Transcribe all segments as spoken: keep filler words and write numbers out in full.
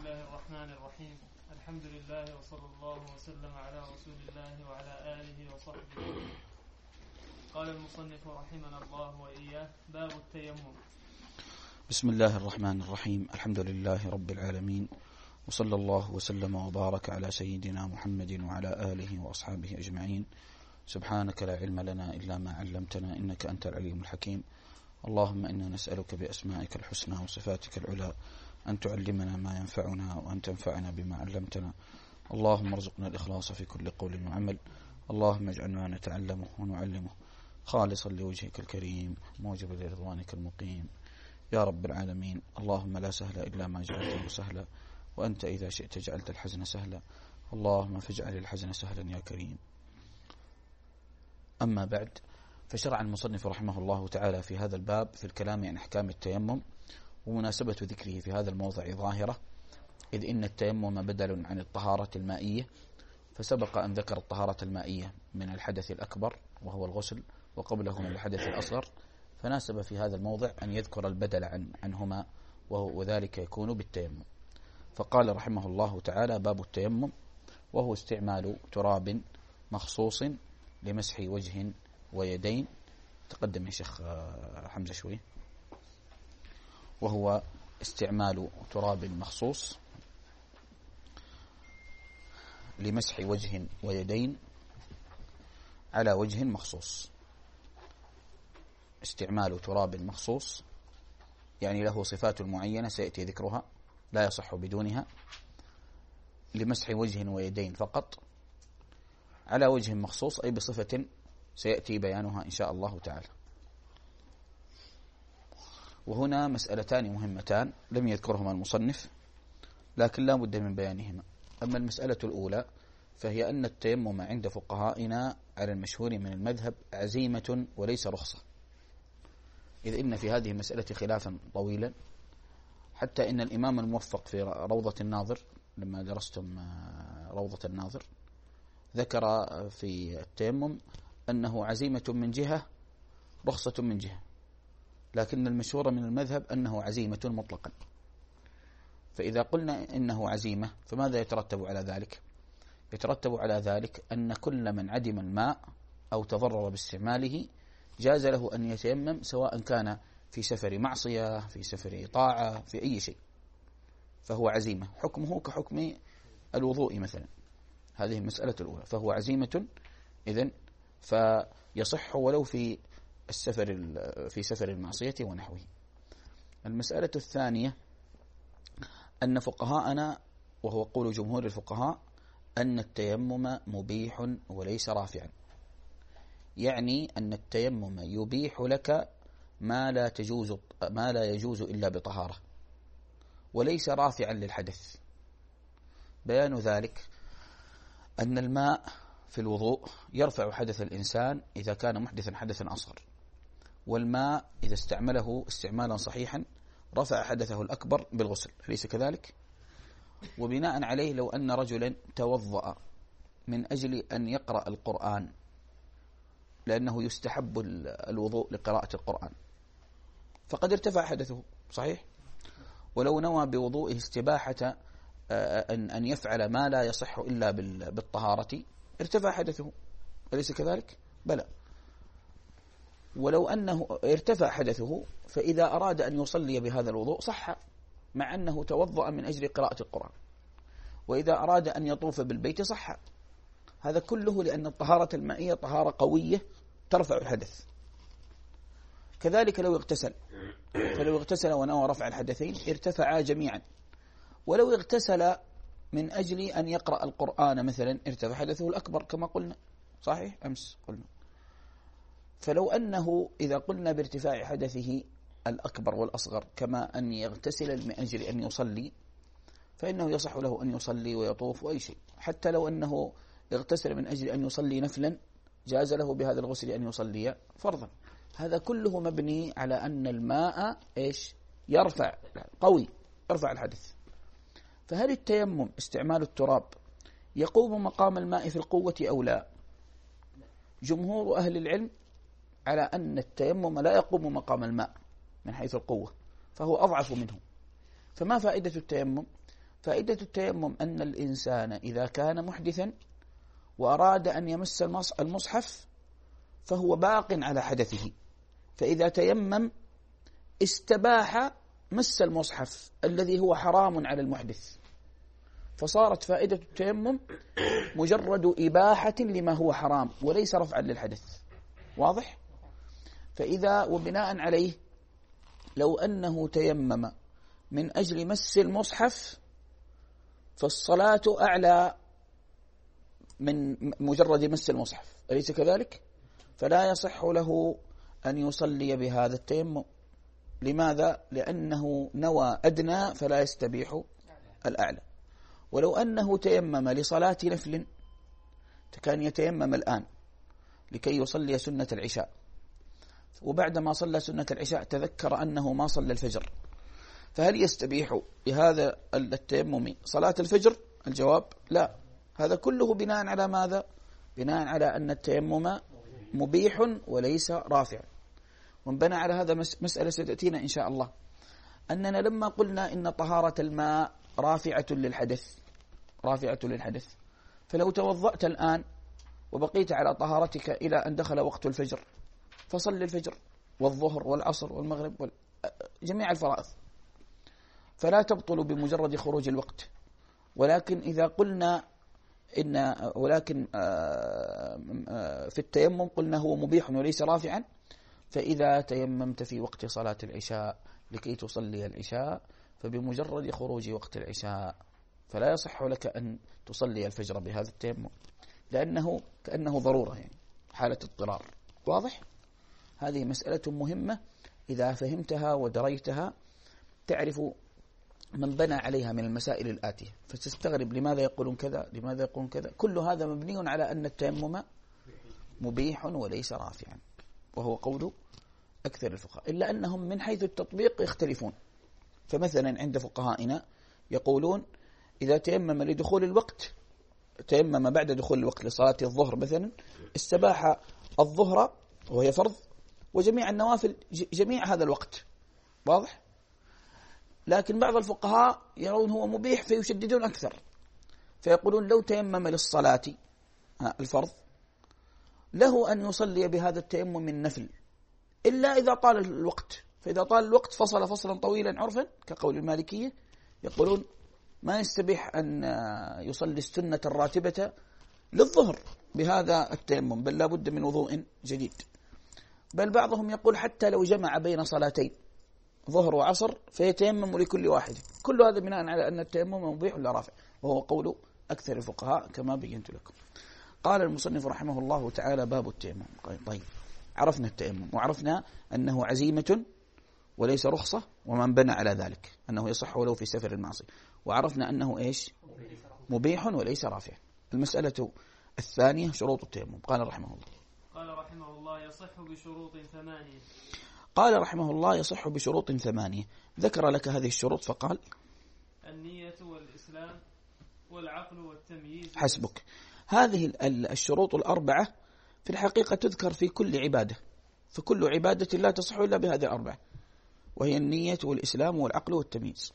الله الرحمن الرحيم. الحمد لله وصلى الله وسلم على رسول الله وعلى آله وصحبه. قال المصنف رحمنا الله وإياه: باب التيمم. بسم الله الرحمن الرحيم. الحمد لله رب العالمين، وصلى الله وسلم وبارك على سيدنا محمد وعلى آله وأصحابه أجمعين. سبحانك لا علم لنا إلا ما علمتنا، إنك أنت العليم الحكيم. اللهم إنا نسألك بأسمائك الحسنى وصفاتك العلى أن تعلمنا ما ينفعنا وأن تنفعنا بما علمتنا. اللهم ارزقنا الإخلاص في كل قول وعمل. اللهم اجعلنا نتعلمه ونعلمه خالصا لوجهك الكريم موجبا لرضوانك المقيم يا رب العالمين. اللهم لا سهل إلا ما جعلته سهلا، وأنت إذا شئت جعلت الحزن سهلا. اللهم فاجعل الحزن سهلا يا كريم. أما بعد، فشرع المصنف رحمه الله تعالى في هذا الباب في الكلام عن أحكام التيمم، ومناسبة ذكره في هذا الموضع ظاهرة، إذ إن التيمم بدل عن الطهارة المائية، فسبق أن ذكر الطهارة المائية من الحدث الأكبر وهو الغسل، وقبله من الحدث الأصغر، فناسب في هذا الموضع أن يذكر البدل عن عنهما، وذلك يكون بالتيمم. فقال رحمه الله تعالى: باب التيمم، وهو استعمال تراب مخصوص لمسح وجه ويدين. تقدم يا شيخ حمزة شوي. وهو استعمال تراب مخصوص لمسح وجه ويدين على وجه مخصوص. استعمال تراب مخصوص يعني له صفات معينة سيأتي ذكرها لا يصح بدونها، لمسح وجه ويدين فقط على وجه مخصوص، أي بصفة سيأتي بيانها إن شاء الله تعالى. وهنا مسألتان مهمتان لم يذكرهما المصنف، لكن لا بد من بيانهما. أما المسألة الأولى فهي أن التيمم عند فقهائنا على المشهور من المذهب عزيمة وليس رخصة، إذ إن في هذه المسألة خلافا طويلا، حتى إن الإمام الموفق في روضة الناظر لما درستم روضة الناظر ذكر في التيمم أنه عزيمة من جهة رخصة من جهة، لكن المشهور من المذهب أنه عزيمة مطلقا. فإذا قلنا إنه عزيمة فماذا يترتب على ذلك؟ يترتب على ذلك أن كل من عدم الماء أو تضرر باستعماله جاز له أن يتيمم، سواء كان في سفر معصية، في سفر طاعة، في أي شيء، فهو عزيمة، حكمه كحكم الوضوء مثلا. هذه المسألة الأولى، فهو عزيمة إذن فيصح ولو في السفر في سفر المعصية ونحوه. المسألة الثانية أن فقهاءنا، وهو قول جمهور الفقهاء، أن التيمم مبيح وليس رافعا، يعني أن التيمم يبيح لك ما لا تجوز ما لا يجوز إلا بطهارة، وليس رافعا للحدث. بيان ذلك أن الماء في الوضوء يرفع حدث الإنسان إذا كان محدثا حدثا أصغر، والماء إذا استعمله استعمالا صحيحا رفع حدثه الأكبر بالغسل، أليس كذلك؟ وبناء عليه لو أن رجلا توضأ من أجل أن يقرأ القرآن، لأنه يستحب الوضوء لقراءة القرآن، فقد ارتفع حدثه، صحيح؟ ولو نوى بوضوئه استباحة أن يفعل ما لا يصح إلا بالطهارة ارتفع حدثه، أليس كذلك؟ بلى. ولو أنه ارتفع حدثه فإذا أراد أن يصلي بهذا الوضوء صح، مع أنه توضأ من أجل قراءة القرآن، وإذا أراد أن يطوف بالبيت صح. هذا كله لأن الطهارة المائية طهارة قوية ترفع الحدث. كذلك لو اغتسل، فلو اغتسل ونوى رفع الحدثين ارتفعا جميعا. ولو اغتسل من أجل أن يقرأ القرآن مثلا ارتفع حدثه الأكبر كما قلنا، صحيح؟ أمس قلنا. فلو أنه إذا قلنا بارتفاع حدثه الأكبر والأصغر كما أن يغتسل من أجل أن يصلي، فإنه يصح له أن يصلي ويطوف وأي شيء. حتى لو أنه اغتسل من أجل أن يصلي نفلا جاز له بهذا الغسل أن يصلي فرضا. هذا كله مبني على أن الماء إيش؟ يرفع، قوي، يرفع الحدث. فهل التيمم استعمال التراب يقوم مقام الماء في القوة أو لا؟ جمهور أهل العلم على أن التيمم لا يقوم مقام الماء من حيث القوة، فهو أضعف منه. فما فائدة التيمم؟ فائدة التيمم أن الإنسان إذا كان محدثا وأراد أن يمس المصحف فهو باق على حدثه، فإذا تيمم استباح مس المصحف الذي هو حرام على المحدث، فصارت فائدة التيمم مجرد إباحة لما هو حرام وليس رفعا للحدث. واضح؟ فإذا وبناء عليه لو أنه تيمم من أجل مس المصحف فالصلاة أعلى من مجرد مس المصحف، أليس كذلك؟ فلا يصح له أن يصلي بهذا التيمم. لماذا؟ لأنه نوى أدنى فلا يستبيح الأعلى. ولو أنه تيمم لصلاة نفل كان يتيمم الآن لكي يصلي سنة العشاء، وبعدما صلى سنة العشاء تذكر أنه ما صلى الفجر، فهل يستبيح بهذا التيمم صلاة الفجر؟ الجواب لا. هذا كله بناء على ماذا؟ بناء على أن التيمم مبيح وليس رافع. وانبنى على هذا مسألة ستأتينا إن شاء الله، أننا لما قلنا إن طهارة الماء رافعة للحدث رافعة للحدث فلو توضأت الآن وبقيت على طهارتك إلى أن دخل وقت الفجر فصل الفجر والظهر والعصر والمغرب جميع الفرائض فلا تبطل بمجرد خروج الوقت. ولكن إذا قلنا إن ولكن في التيمم قلنا هو مبيح وليس رافعا، فإذا تيممت في وقت صلاة العشاء لكي تصلي العشاء فبمجرد خروج وقت العشاء فلا يصح لك أن تصلي الفجر بهذا التيمم، لأنه كأنه ضرورة، يعني حالة اضطرار. واضح؟ هذه مسألة مهمة إذا فهمتها ودريتها تعرف من بنى عليها من المسائل الآتية، فتستغرب لماذا يقولون كذا لماذا يقولون كذا. كل هذا مبني على أن التيمم مبيح وليس رافعا، وهو قول أكثر الفقهاء، إلا أنهم من حيث التطبيق يختلفون. فمثلا عند فقهائنا يقولون إذا تيمم لدخول الوقت تيمم بعد دخول الوقت لصلاة الظهر مثلا استباح الظهر وهي فرض وجميع النوافل جميع هذا الوقت. واضح؟ لكن بعض الفقهاء يرون هو مبيح فيشددون أكثر، فيقولون لو تيمم للصلاة الفرض له أن يصلي بهذا التيمم النفل إلا إذا طال الوقت، فإذا طال الوقت فصل فصلا طويلا عرفا كقول المالكية يقولون ما يستبيح أن يصلي السنة الراتبة للظهر بهذا التيمم، بل لا بد من وضوء جديد. بل بعضهم يقول حتى لو جمع بين صلاتين ظهر وعصر فيتيمم لكل واحد. كل هذا بناء على أن التيمم مبيح ولا رافع، وهو قول أكثر الفقهاء كما بينت لكم. قال المصنف رحمه الله تعالى: باب التيمم. طيب، عرفنا التيمم وعرفنا أنه عزيمة وليس رخصة، ومن بنى على ذلك أنه يصح ولو في سفر المعصية، وعرفنا أنه إيش؟ مبيح وليس رافع. المسألة الثانية شروط التيمم. قال رحمه الله قال رحمه الله يصح بشروط ثمانية قال رحمه الله يصح بشروط ثمانية ذكر لك هذه الشروط فقال: النية والإسلام والعقل والتمييز. حسبك. هذه الشروط الأربعة في الحقيقة تذكر في كل عبادة، فكل عبادة لا تصح إلا بهذه الأربعة، وهي النية والإسلام والعقل والتمييز،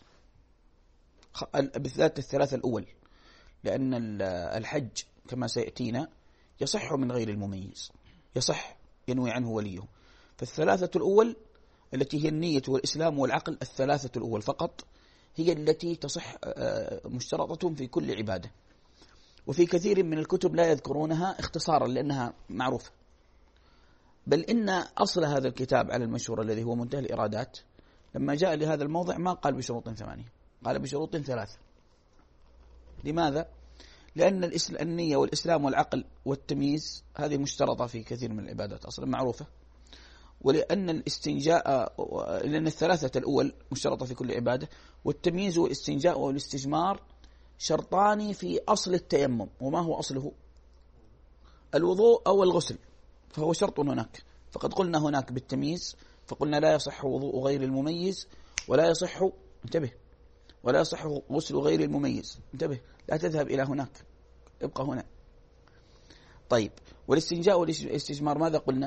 بالذات الثلاثة الأول، لأن الحج كما سيأتينا يصح من غير المميز، يصح ينوي عنه وليه. فالثلاثة الأول التي هي النية والإسلام والعقل، الثلاثة الأول فقط هي التي تصح مشترطة في كل عبادة، وفي كثير من الكتب لا يذكرونها اختصارا لأنها معروفة. بل إن أصل هذا الكتاب على المشهور الذي هو منتهى الإرادات لما جاء لهذا الموضع ما قال بشروط ثمانية، قال بشروط ثلاثة. لماذا؟ لأن النية والإسلام والعقل والتمييز هذه مشترطة في كثير من العبادات أصلا معروفة، ولأن الاستنجاء لأن الثلاثة الأول مشترطة في كل عبادة، والتمييز والاستنجاء والاستجمار شرطان في أصل التيمم. وما هو أصله؟ الوضوء أو الغسل، فهو شرط هناك. فقد قلنا هناك بالتمييز فقلنا لا يصح وضوء غير المميز، ولا يصح انتبه ولا يصح غسل غير المميز. انتبه، لا تذهب إلى هناك، ابقى هنا. طيب، والاستنجاء والاستجمار ماذا قلنا؟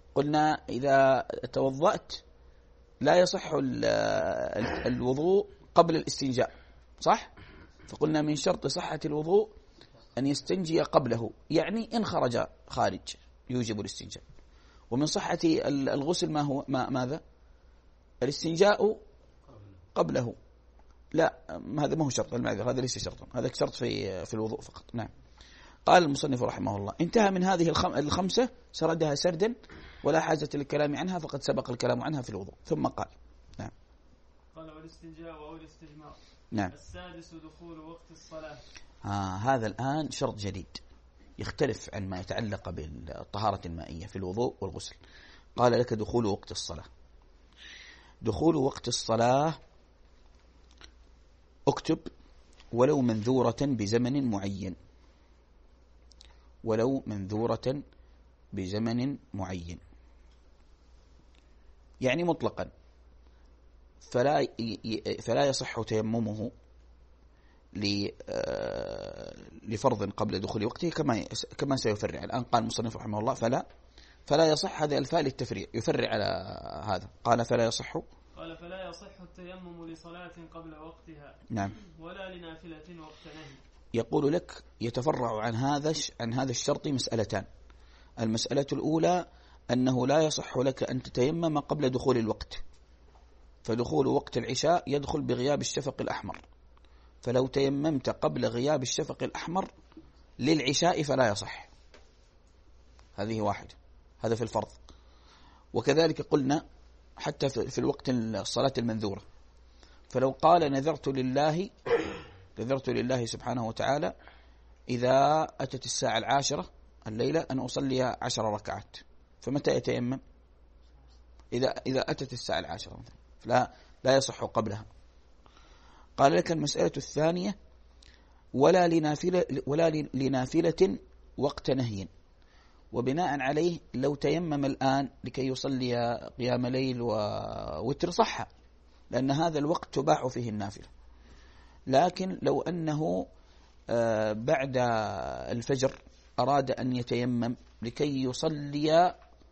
قلنا إذا توضأت لا يصح الوضوء قبل الاستنجاء، صح؟ فقلنا من شرط صحة الوضوء أن يستنجي قبله، يعني إن خرج خارج يوجب الاستنجاء. ومن صحة الغسل ما هو ما ماذا؟ الاستنجاء قبله. لا، هذا ما هو شرط المعذرة، هذا ليس شرطا، هذا شرط في في الوضوء فقط. نعم. قال المصنف رحمه الله: انتهى من هذه الخمسة، سردها سردا ولا حاجة للكلام عنها، فقد سبق الكلام عنها في الوضوء. ثم قال: نعم. قال: والاستنجاء أو الاستجمار. نعم. السادس دخول وقت الصلاة. آه هذا الآن شرط جديد يختلف عن ما يتعلق بالطهارة المائية في الوضوء والغسل. قال لك: دخول وقت الصلاة. دخول وقت الصلاة اكتب: ولو منذورة بزمن معين، ولو منذورة بزمن معين، يعني مطلقا، فلا فلا يصح تيممه لفرض قبل دخول وقته، كما كما سيفرع الآن. قال المصنف رحمه الله: فلا فلا يصح، هذا الفاء للتفريع يفرع على هذا. قال: فلا يصح قال فلا يصح التيمم لصلاة قبل وقتها. نعم. ولا لنافلة وقت نهي. يقول لك: يتفرع عن هذا عن هذا الشرط مسألتان. المسألة الأولى أنه لا يصح لك أن تتيمم قبل دخول الوقت، فدخول وقت العشاء يدخل بغياب الشفق الأحمر، فلو تيممت قبل غياب الشفق الأحمر للعشاء فلا يصح. هذه واحدة، هذا في الفرض. وكذلك قلنا حتى في الوقت الصلاة المنذورة، فلو قال: نذرت لله نذرت لله سبحانه وتعالى إذا أتت الساعة العاشرة الليلة أن أصلي عشر ركعات، فمتى يتيمم؟ إذا إذا أتت الساعة العاشرة، فلا لا يصح قبلها. قال لك: المسألة الثانية: ولا لنافلة ولا لنافلة وقت نهي. وبناء عليه لو تيمم الآن لكي يصلي قيام ليل ووتر صح، لأن هذا الوقت تباح فيه النافلة. لكن لو أنه بعد الفجر أراد أن يتيمم لكي يصلي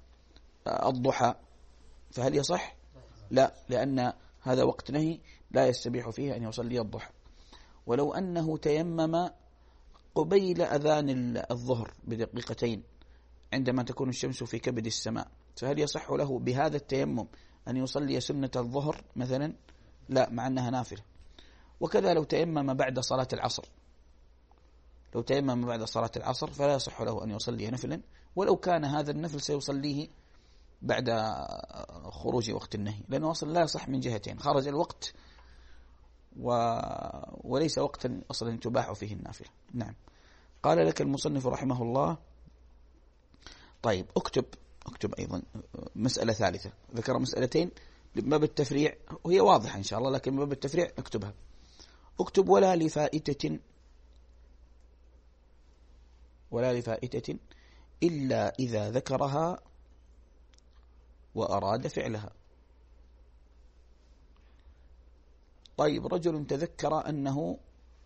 الضحى، فهل يصح؟ لا، لأن هذا وقت نهي لا يستبيح فيه أن يصلي الضحى. ولو أنه تيمم قبيل أذان الظهر بدقيقتين عندما تكون الشمس في كبد السماء، فهل يصح له بهذا التيمم أن يصلي سنة الظهر مثلا؟ لا، مع أنها نافلة. وكذا لو تيمم بعد صلاة العصر، لو تيمم بعد صلاة العصر فلا يصح له أن يصلي نفلا، ولو كان هذا النفل سيصليه بعد خروج وقت النهي، لأنه أصلا لا يصح من جهتين: خرج الوقت و... وليس وقتا أصلا تباح فيه النافلة. نعم. قال لك المصنف رحمه الله: طيب اكتب اكتب أيضا مسألة ثالثة، ذكر مسألتين باب التفريع، وهي واضحة إن شاء الله، لكن باب التفريع اكتبها. اكتب: ولا لفائتة ولا لفائتة إلا إذا ذكرها وأراد فعلها. طيب، رجل تذكر أنه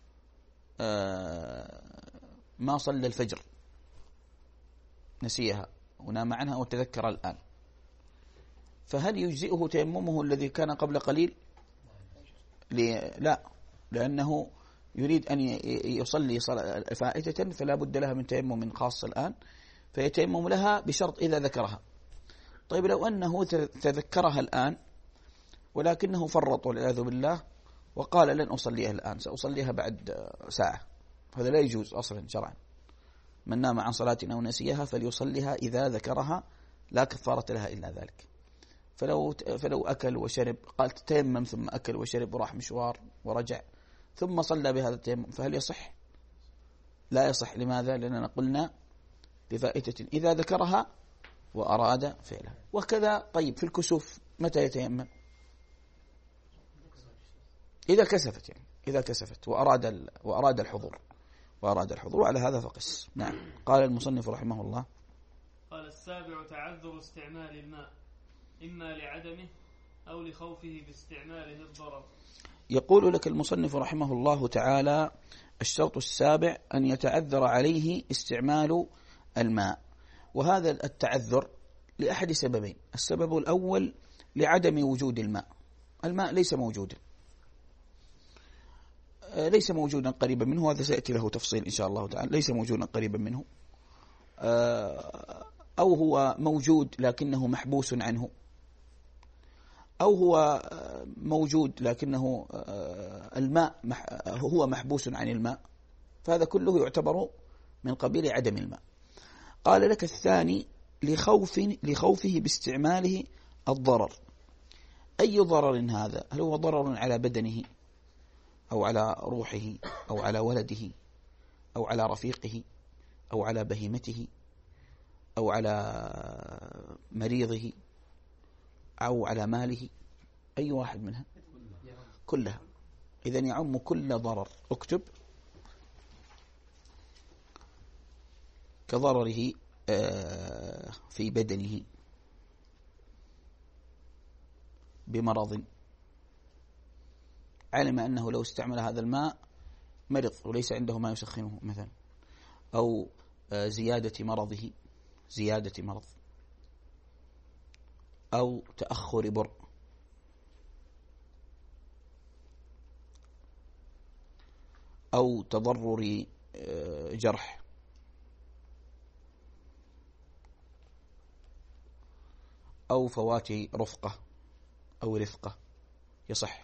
ما صلى الفجر، نسيها ونام عنها وتذكر الآن، فهل يجزئه تيممه الذي كان قبل قليل؟ لا، لأنه يريد أن يصلي فائتة فلا بد لها من تيمم خاص الآن، فيتيمم لها بشرط إذا ذكرها. طيب، لو أنه تذكرها الآن ولكنه فرط والعياذ بالله وقال: لن أصليها الآن، سأصليها بعد ساعة، هذا لا يجوز أصلا شرعا. من نام عن صلاة أو نسيها فليصليها إذا ذكرها، لا كفارة لها إلا ذلك. فلو فلو أكل وشرب، قال تيمم ثم أكل وشرب وراح مشوار ورجع ثم صلى بهذا التيمم، فهل يصح؟ لا يصح. لماذا؟ لأننا قلنا بفائتة إذا ذكرها وأراد فعلها. وكذا طيب في الكسوف متى يتيمم؟ إذا كسفت، يعني إذا كسفت وأراد وأراد الحضور وأراد الحضور على هذا فقس. نعم. قال المصنف رحمه الله: قال: السابع تعذر استعمال الماء، إما لعدمه أو لخوفه باستعماله الضرر. يقول لك المصنف رحمه الله تعالى: الشرط السابع أن يتعذر عليه استعمال الماء. وهذا التعذر لأحد سببين: السبب الأول لعدم وجود الماء، الماء ليس موجودا، ليس موجودا قريبا منه، هذا سيأتي له تفصيل إن شاء الله تعالى. ليس موجودا قريبا منه، أو هو موجود لكنه محبوس عنه، أو هو موجود لكنه الماء هو محبوس عن الماء، فهذا كله يعتبر من قبيل عدم الماء. قال لك الثاني لخوف لخوفه باستعماله الضرر. أي ضرر هذا؟ هل هو ضرر على بدنه أو على روحه أو على ولده أو على رفيقه أو على بهيمته أو على مريضه أو على ماله؟ أي واحد منها؟ كلها. إذن يعم كل ضرر. اكتب كضرره في بدنه بمرض، علم أنه لو استعمل هذا الماء مرض وليس عنده ما يسخنه مثلا، أو زيادة مرضه زيادة مرض، أو تأخر بر، أو تضرر جرح، أو فوات رفقة أو رفقة يصح،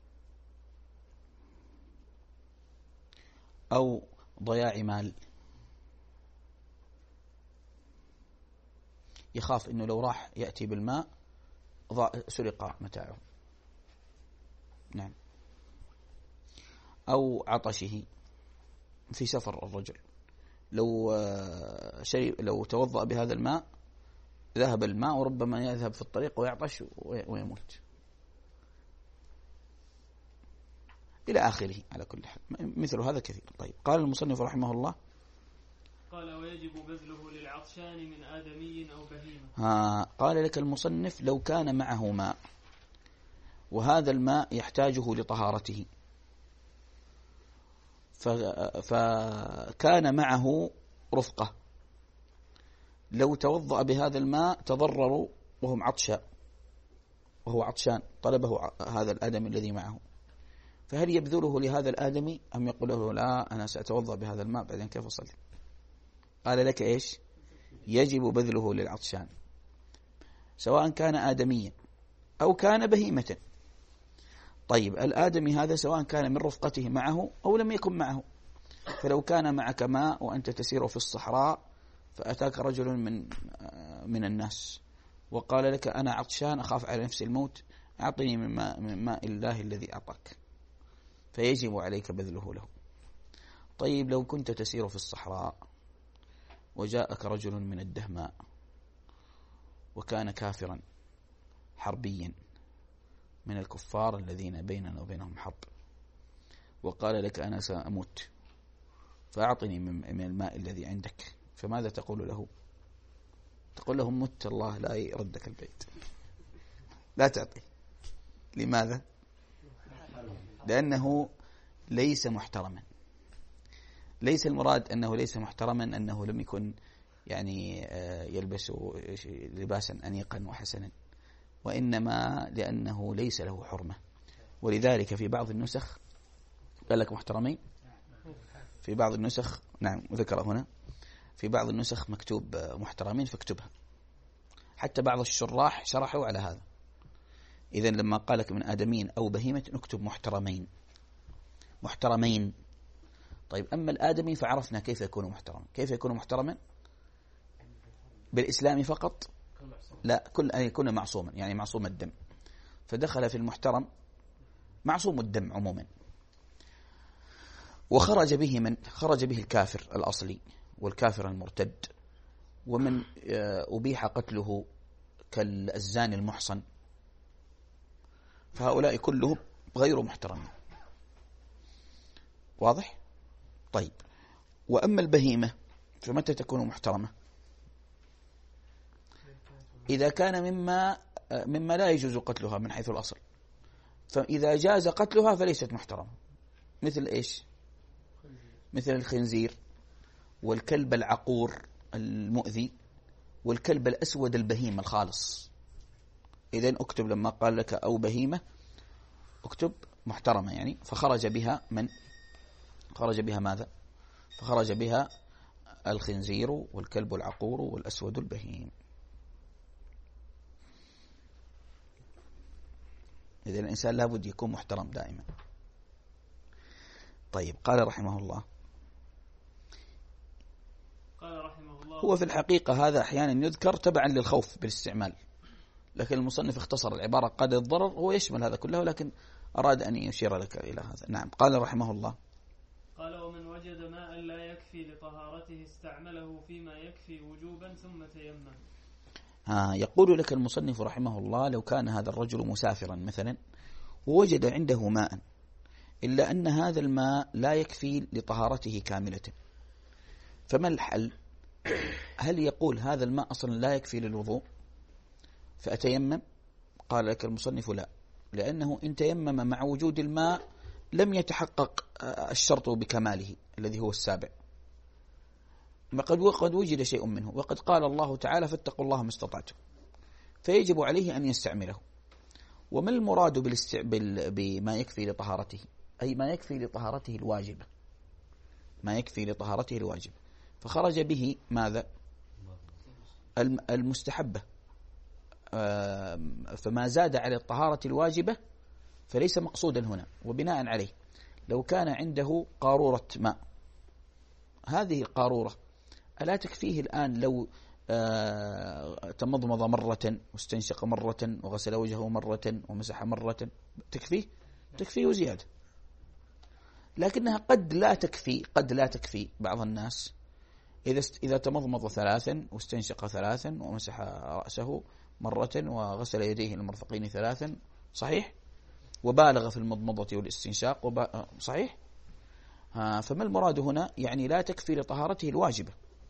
أو ضياع مال، يخاف أنه لو راح يأتي بالماء سرق متاعه. نعم. أو عطشه في سفر الرجل، لو شيء لو توضأ بهذا الماء ذهب الماء وربما يذهب في الطريق ويعطش ويموت إلى آخره. على كل حال مثل هذا كثير. طيب قال المصنف رحمه الله قال ويجب بذله للعطشان من آدمي أو بهيمة. ها قال لك المصنف لو كان معه ماء وهذا الماء يحتاجه لطهارته، فكان معه رفقة، لو توضأ بهذا الماء تضرروا وهم عطشان وهو عطشان، طلبه هذا الآدمي الذي معه، فهل يبذله لهذا الآدمي أم يقول له لا أنا سأتوضأ بهذا الماء بعدين كيف أصلي؟ قال لك إيش؟ يجب بذله للعطشان سواء كان آدميا أو كان بهيمة. طيب الآدمي هذا سواء كان من رفقته معه أو لم يكن معه، فلو كان معك ماء وأنت تسير في الصحراء فأتاك رجل من من الناس وقال لك أنا عطشان أخاف على نفسي الموت، أعطني من ماء, من ماء الله الذي أعطاك، فيجب عليك بذله له. طيب لو كنت تسير في الصحراء وجاءك رجل من الدهماء وكان كافرا حربيا من الكفار الذين بيننا وبينهم حرب، وقال لك أنا سأموت فأعطني من الماء الذي عندك، فماذا تقول له؟ تقول له مت الله لا يردك البيت، لا تعطي. لماذا؟ لأنه ليس محترما. ليس المراد أنه ليس محترما أنه لم يكن يعني يلبس لباسا أنيقا وحسنا، وإنما لأنه ليس له حرمة. ولذلك في بعض النسخ قال لك محترمين، في بعض النسخ نعم ذكر هنا في بعض النسخ مكتوب محترمين فاكتبها. حتى بعض الشراح شرحوا على هذا. إذن لما قال لك من آدمين أو بهيمة نكتب محترمين محترمين. طيب أما الآدمي فعرفنا كيف يكون محترما. كيف يكون محترما؟ بالإسلام فقط؟ لا، كل أن يكون معصوما، يعني معصوم الدم، فدخل في المحترم معصوم الدم عموما. وخرج به من خرج به الكافر الأصلي والكافر المرتد، ومن أبيح قتله كالزاني المحصن، فهؤلاء كلهم غير محترمين. واضح؟ طيب وأما البهيمة فمتى تكون محترمة؟ إذا كان مما مما لا يجوز قتلها من حيث الأصل، فإذا جاز قتلها فليست محترمة. مثل إيش؟ مثل الخنزير والكلب العقور المؤذي والكلب الأسود البهيم الخالص. إذن أكتب لما قال لك أو بهيمة اكتب محترمة يعني، فخرج بها من خرج بها ماذا؟ فخرج بها الخنزير والكلب العقور والأسود البهيم. إذا الإنسان لابد يكون محترم دائما. طيب قال رحمه الله قال رحمه الله هو في الحقيقة هذا أحيانا يذكر تبعا للخوف بالاستعمال، لكن المصنف اختصر العبارة قاد الضرر، هو يشمل هذا كله لكن أراد أن يشير لك إلى هذا. نعم. قال رحمه الله قال ومن وجد ماء لا يكفي لطهارته استعمله فيما يكفي وجوبا ثم تيمم. ها يقول لك المصنف رحمه الله لو كان هذا الرجل مسافرا مثلا ووجد عنده ماء إلا أن هذا الماء لا يكفي لطهارته كاملة، فما الحل؟ هل يقول هذا الماء أصلا لا يكفي للوضوء فأتيمم؟ قال لك المصنف لا، لأنه إن تيمم مع وجود الماء لم يتحقق الشرط بكماله الذي هو السابع، وقد وجد شيء منه، وقد قال الله تعالى فاتقوا الله ما استطعتم، فيجب عليه أن يستعمله. وما المراد بالاستع... بال... بما يكفي لطهارته؟ أي ما يكفي لطهارته الواجبة، ما يكفي لطهارته الواجبة، فخرج به ماذا؟ المستحبة، فما زاد على الطهارة الواجبة فليس مقصودا هنا. وبناء عليه لو كان عنده قارورة ماء، هذه القارورة ألا تكفيه الآن لو تمضمض مرة واستنشق مرة وغسل وجهه مرة ومسح مرة؟ تكفيه؟ تكفيه زيادة، لكنها قد لا تكفي، قد لا تكفي بعض الناس إذا إذا تمضمض ثلاثا واستنشق ثلاثا ومسح رأسه مرة وغسل يديه المرفقين ثلاثا، صحيح؟ وبالغ في المضمضة والاستنشاق وب... صحيح؟ ها فما المراد هنا؟ يعني لا تكفي لطهارته الواجبة.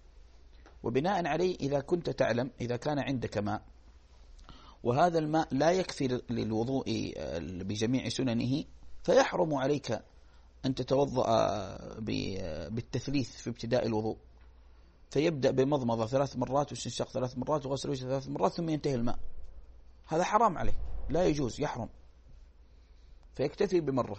وبناء عليه إذا كنت تعلم إذا كان عندك ماء وهذا الماء لا يكفي للوضوء بجميع سننه، فيحرم عليك أن تتوضأ بالتثليث في ابتداء الوضوء، فيبدأ بمضمضة ثلاث مرات واستنشاق ثلاث مرات وغسل وجهه ثلاث مرات ثم ينتهي الماء، هذا حرام عليه، لا يجوز، يحرم، فيكتفي بمرة.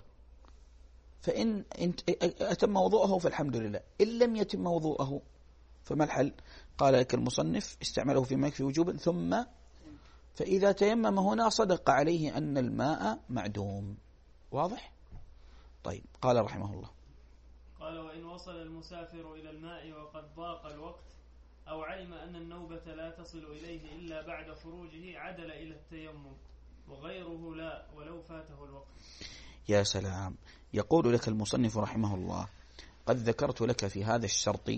فإن أتم وضوءه فالحمد لله، إن لم يتم وضوءه فما الحل؟ قال لك المصنف استعمله فيما يكفي وجوبا ثم، فإذا تيمم هنا صدق عليه أن الماء معدوم. واضح؟ طيب قال رحمه الله قال وإن وصل المسافر إلى الماء وقد ضاق الوقت أو علم أن النوبة لا تصل إليه إلا بعد خروجه عدل إلى التيمم، وغيره لا ولو فاته الوقت. يا سلام. يقول لك المصنف رحمه الله قد ذكرت لك في هذا الشرط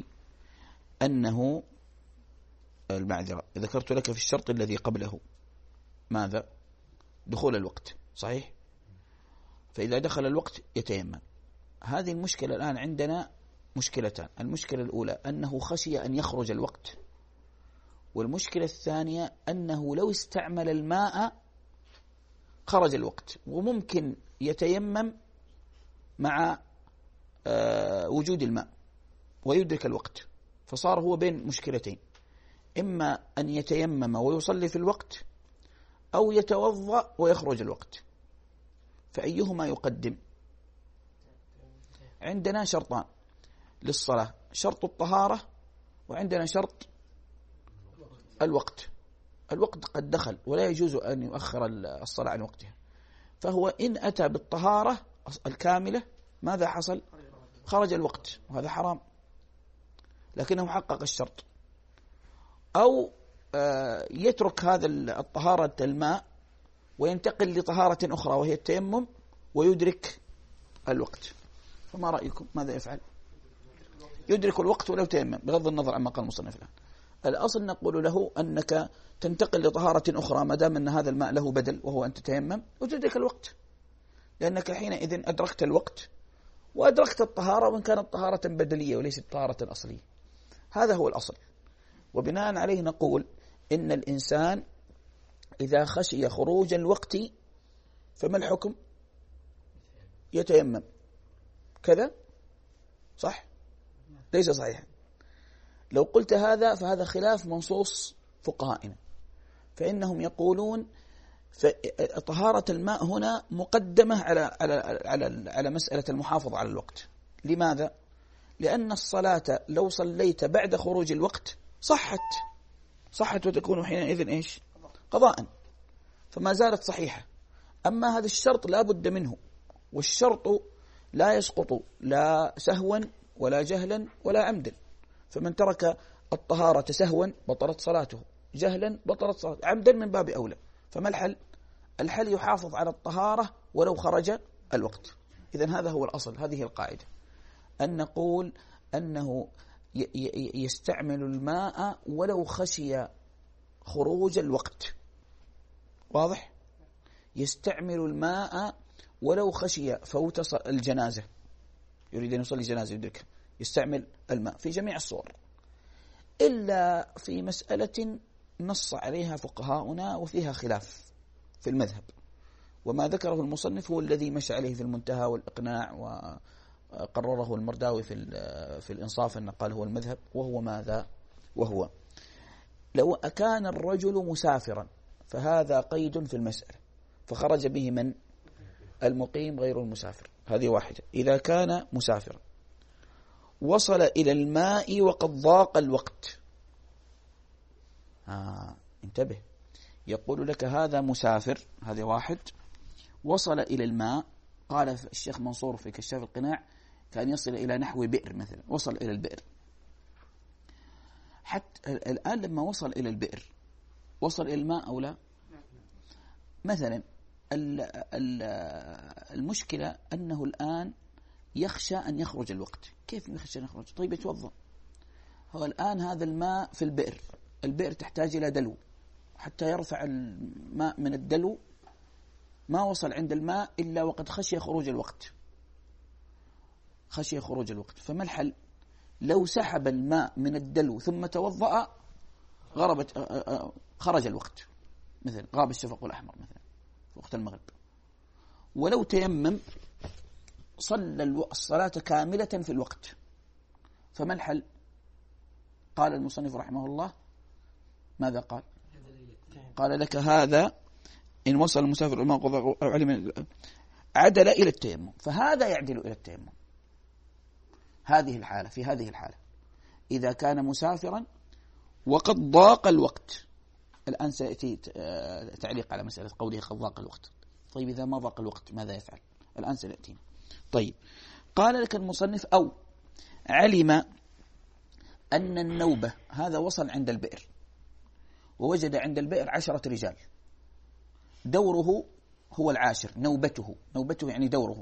أنه المعذرة ذكرت لك في الشرط الذي قبله ماذا؟ دخول الوقت، صحيح؟ فإذا دخل الوقت يتيمم. هذه المشكلة الآن عندنا مشكلتان، المشكلة الأولى أنه خشي أن يخرج الوقت، والمشكلة الثانية أنه لو استعمل الماء خرج الوقت، وممكن يتيمم مع وجود الماء ويدرك الوقت، فصار هو بين مشكلتين، إما أن يتيمم ويصلي في الوقت أو يتوضأ ويخرج الوقت، فأيهما يقدم؟ عندنا شرطان للصلاة، شرط الطهارة وعندنا شرط الوقت. الوقت قد دخل ولا يجوز أن يؤخر الصلاة عن وقتها، فهو إن أتى بالطهارة الكاملة ماذا حصل؟ خرج الوقت، وهذا حرام، لكنه حقق الشرط. أو يترك هذا الطهارة الماء وينتقل لطهارة أخرى وهي التيمم ويدرك الوقت. فما رأيكم؟ ماذا يفعل؟ يدرك الوقت ولو تيمم بغض النظر عما قال المصنف الآن. الأصل نقول له أنك تنتقل لطهارة أخرى ما دام أن هذا الماء له بدل وهو أن تتيمم وتدرك الوقت، لأنك حينئذ أدركت الوقت وأدركت الطهارة، وإن كانت طهارة بدلية وليست طهارة أصلية. هذا هو الأصل. وبناء عليه نقول إن الإنسان إذا خشي خروج الوقت فما الحكم؟ يتيمم كذا، صح؟ ليس صحيحا. لو قلت هذا فهذا خلاف منصوص فقهائنا، فإنهم يقولون طهارة الماء هنا مقدمة على على على على مسألة المحافظة على الوقت. لماذا؟ لأن الصلاة لو صليت بعد خروج الوقت صحت صحت وتكون حينئذ إيش؟ قضاء، فما زالت صحيحة. أما هذا الشرط لا بد منه، والشرط لا يسقط لا سهوا ولا جهلا ولا عمدا، فمن ترك الطهارة سهوا بطلت صلاته، جهلا بطلت صلاته، عمدا من باب أولى. فما الحل؟ الحل يحافظ على الطهارة ولو خرج الوقت. إذن هذا هو الأصل، هذه القاعدة، أن نقول أنه يستعمل الماء ولو خشي خروج الوقت. واضح؟ يستعمل الماء ولو خشي فوت الجنازة، يريد أن يصلي جنازة يدركها، يستعمل الماء في جميع الصور، إلا في مسألة نص عليها فقهاؤنا وفيها خلاف في المذهب، وما ذكره المصنف هو الذي مشى عليه في المنتهى والإقناع، وقرره المرداوي في في الإنصاف أن قال هو المذهب، وهو ماذا؟ وهو لو كان الرجل مسافرا، فهذا قيد في المسألة، فخرج به من؟ المقيم غير المسافر. هذه واحدة. إذا كان مسافرا وصل إلى الماء وقد ضاق الوقت، آه انتبه، يقول لك هذا مسافر، هذا واحد، وصل إلى الماء، قال الشيخ منصور في كشاف القناع كان يصل إلى نحو بئر مثلا، وصل إلى البئر. حتى الآن لما وصل إلى البئر وصل إلى الماء أو لا؟ مثلا المشكلة أنه الآن يخشى أن يخرج الوقت. كيف يخشى أن يخرج؟ طيب يتوضأ. هو الآن هذا الماء في البئر، البئر تحتاج إلى دلو، حتى يرفع الماء من الدلو ما وصل عند الماء إلا وقد خشي خروج الوقت، خشي خروج الوقت. فما الحل؟ لو سحب الماء من الدلو ثم توضأ غربت خرج الوقت، مثل غاب الشفق الأحمر مثلا في وقت المغرب. ولو تيمم صلى الصلاة كاملة في الوقت. فما الحل؟ قال المصنف رحمه الله ماذا قال؟ قال لك هذا إن وصل المسافر الماء علم عدل إلى التيمم، فهذا يعدل إلى التيمم. هذه الحالة، في هذه الحالة إذا كان مسافرا وقد ضاق الوقت. الآن سيأتي تعليق على مسألة قوله قد ضاق الوقت. طيب إذا ما ضاق الوقت ماذا يفعل؟ الآن سيأتينا. طيب قال لك المصنف أو علم أن النوبة، هذا وصل عند البئر ووجد عند البئر عشرة رجال، دوره هو العاشر، نوبته، نوبته يعني دوره،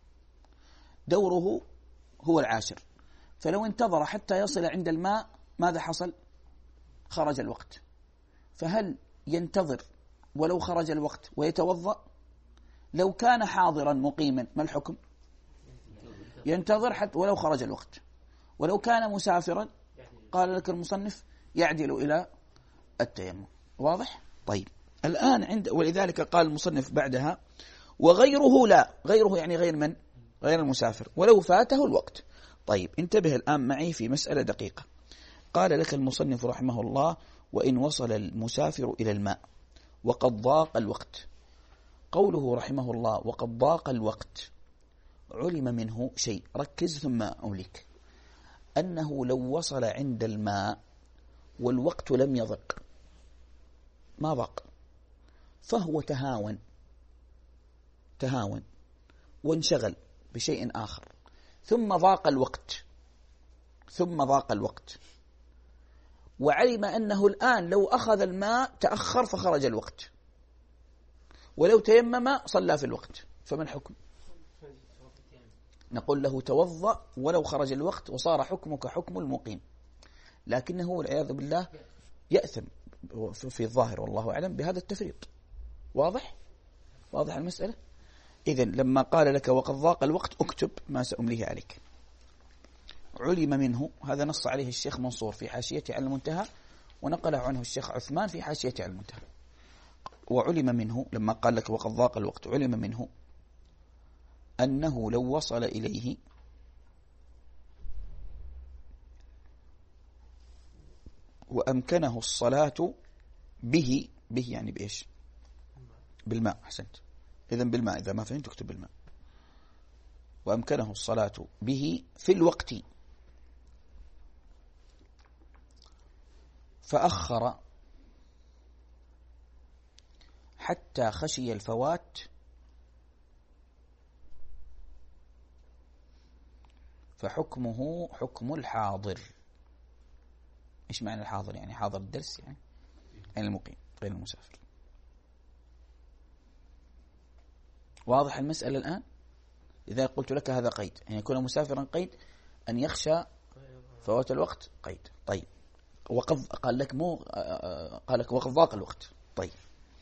دوره هو العاشر. فلو انتظر حتى يصل عند الماء ماذا حصل؟ خرج الوقت. فهل ينتظر ولو خرج الوقت ويتوضأ؟ لو كان حاضرا مقيما ما الحكم؟ ينتظر حتى ولو خرج الوقت. ولو كان مسافرا قال لك المصنف يعدل إلى التيمم. واضح؟ طيب الآن عند، ولذلك قال المصنف بعدها وغيره لا، غيره يعني غير من؟ غير المسافر، ولو فاته الوقت. طيب انتبه الآن معي في مسألة دقيقة. قال لك المصنف رحمه الله وإن وصل المسافر إلى الماء وقد ضاق الوقت. قوله رحمه الله وقد ضاق الوقت علم منه شيء، ركز ثم أوليك، أنه لو وصل عند الماء والوقت لم يضق، ما ضاق، فهو تهاون تهاون وانشغل بشيء آخر، ثم ضاق الوقت ثم ضاق الوقت وعلم أنه الآن لو أخذ الماء تأخر فخرج الوقت، ولو تيمم صلى في الوقت، فما الحكم؟ نقول له توضأ ولو خرج الوقت، وصار حكمك حكم المقيم، لكنه والعياذ بالله يأثم في الظاهر والله أعلم بهذا التفريط. واضح؟ واضح المسألة؟ إذن لما قال لك وقد ضاق الوقت اكتب ما سأمليه عليك. علم منه، هذا نص عليه الشيخ منصور في حاشيته على المنتهى، ونقله عنه الشيخ عثمان في حاشيته على المنتهى. وعلم منه لما قال لك وقد ضاق الوقت، علم منه أنه لو وصل إليه وأمكنه الصلاة به، به يعني بإيش؟ بالماء. أحسنت. إذن بالماء، إذا ما فهمت اكتب بالماء. وأمكنه الصلاة به في الوقت فأخر حتى خشي الفوات فحكمه حكم الحاضر. إيش معنى الحاضر؟ يعني حاضر الدرس، يعني يعني المقيم غير المسافر. واضح المسألة الآن؟ إذا قلت لك هذا قيد، أن يعني يكون مسافرا قيد، أن يخشى فوات الوقت قيد. طيب وقد قال لك مو قال لك وقد ضاق الوقت. طيب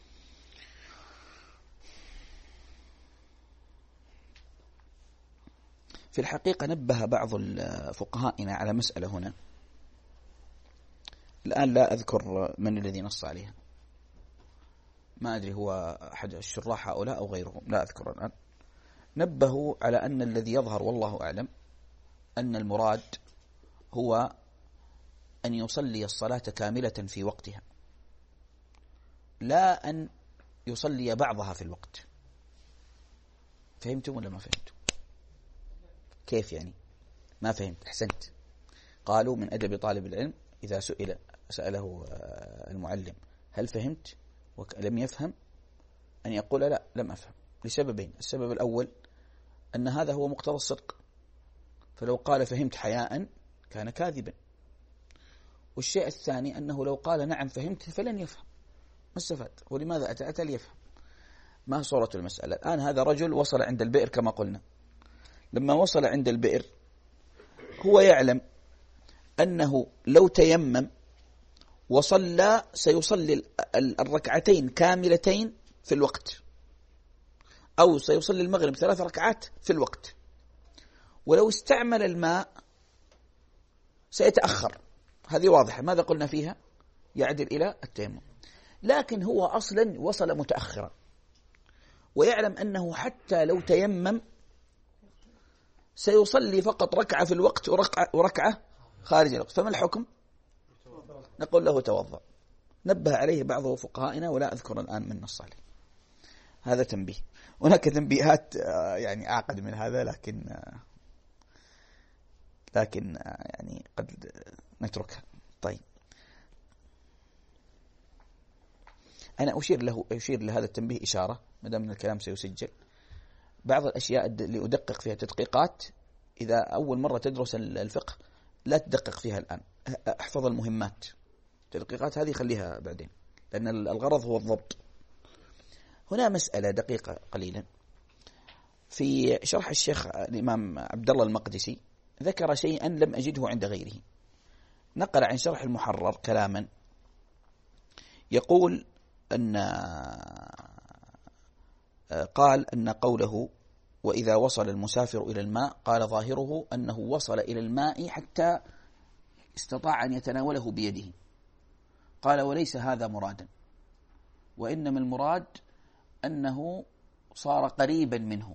في الحقيقة نبه بعض فقهائنا على مسألة هنا، الآن لا أذكر من الذي نص عليها، ما أدري هو أحد الشراح هؤلاء أو غيرهم، لا أذكر الآن. نبهوا على أن الذي يظهر والله أعلم أن المراد هو أن يصلي الصلاة كاملة في وقتها، لا أن يصلي بعضها في الوقت. فهمتم ولا ما فهمتم؟ كيف يعني؟ ما فهمت. أحسنت. قالوا من أدب طالب العلم إذا سئل سأله المعلم هل فهمت ولم يفهم أن يقول لا لم أفهم، لسببين. السبب الأول أن هذا هو مقتضى الصدق، فلو قال فهمت حياء كان كاذبا. والشيء الثاني أنه لو قال نعم فهمت فلن يفهم، ما استفاد. ولماذا أتى أتى ليفهم؟ ما صورة المسألة الآن؟ هذا رجل وصل عند البئر كما قلنا، لما وصل عند البئر هو يعلم أنه لو تيمم وصلى سيصلي الركعتين كاملتين في الوقت، أو سيصلي المغرب ثلاث ركعات في الوقت، ولو استعمل الماء سيتأخر. هذه واضحة، ماذا قلنا فيها؟ يعدل إلى التيمم. لكن هو أصلا وصل متأخرا ويعلم أنه حتى لو تيمم سيصلي فقط ركعة في الوقت وركعة, وركعة خارج الوقت، فما الحكم؟ نقول له توضأ. نبه عليه بعض فقهائنا ولا أذكر الآن من نص عليه. هذا تنبيه. هناك تنبيهات يعني أعقد من هذا، لكن لكن يعني قد نتركها. طيب أنا أشير له أشير لهذا التنبيه إشارة، ما دام الكلام سيسجل. بعض الأشياء اللي أدقق فيها تدقيقات، إذا أول مرة تدرس الفقه لا تدقق فيها الآن، احفظ المهمات. التدقيقات هذه خليها بعدين، لأن الغرض هو الضبط. هنا مسألة دقيقة قليلا في شرح الشيخ الإمام عبد الله المقدسي، ذكر شيئا لم أجده عند غيره. نقل عن شرح المحرر كلاما يقول أن قال أن قوله وإذا وصل المسافر إلى الماء، قال ظاهره أنه وصل إلى الماء حتى استطاع أن يتناوله بيده. قال وليس هذا مرادا، وإنما المراد أنه صار قريبا منه.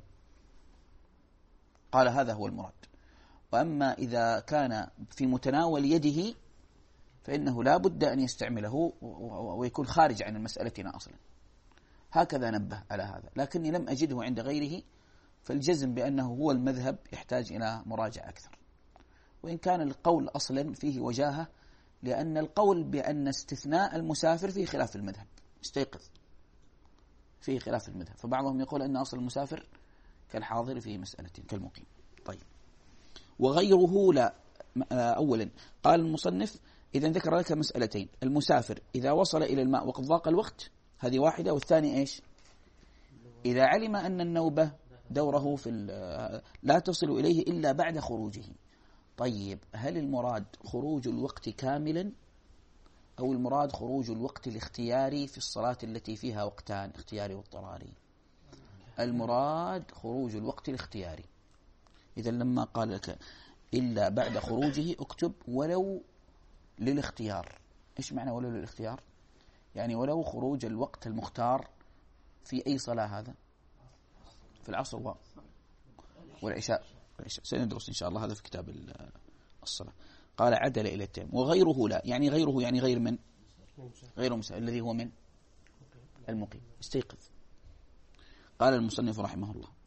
قال هذا هو المراد. وأما إذا كان في متناول يده فإنه لا بد أن يستعمله ويكون خارج عن مسألتنا أصلا. هكذا نبه على هذا، لكني لم أجده عند غيره، فالجزم بأنه هو المذهب يحتاج إلى مراجعة أكثر. وإن كان القول أصلا فيه وجاهة، لأن القول بأن استثناء المسافر فيه خلاف المذهب، استيقظ فيه خلاف المذهب. فبعضهم يقول أن أصل المسافر كالحاضر في مسألة كالمقيم. طيب وغيره لا. أولا قال المصنف إذا ذكر لك مسألتين: المسافر إذا وصل إلى الماء وقد ضاق الوقت، هذه واحدة، والثاني إيش؟ إذا علم أن النوبة دوره في لا تصل إليه إلا بعد خروجه. طيب هل المراد خروج الوقت كاملا أو المراد خروج الوقت الاختياري في الصلاة التي فيها وقتان، اختياري واضطراري؟ المراد خروج الوقت الاختياري. إذا لما قال لك إلا بعد خروجه اكتب ولو للاختيار. إيش معنى ولو للاختيار؟ يعني ولو خروج الوقت المختار في أي صلاة؟ هذا في العصر والعشاء. سندرس إن شاء الله هذا في كتاب الصلاة. قال عدل إلى التيمم. وغيره لا، يعني غيره يعني غير من؟ غير مسافر الذي هو من المقيم. استيقظ. قال المصنف رحمه الله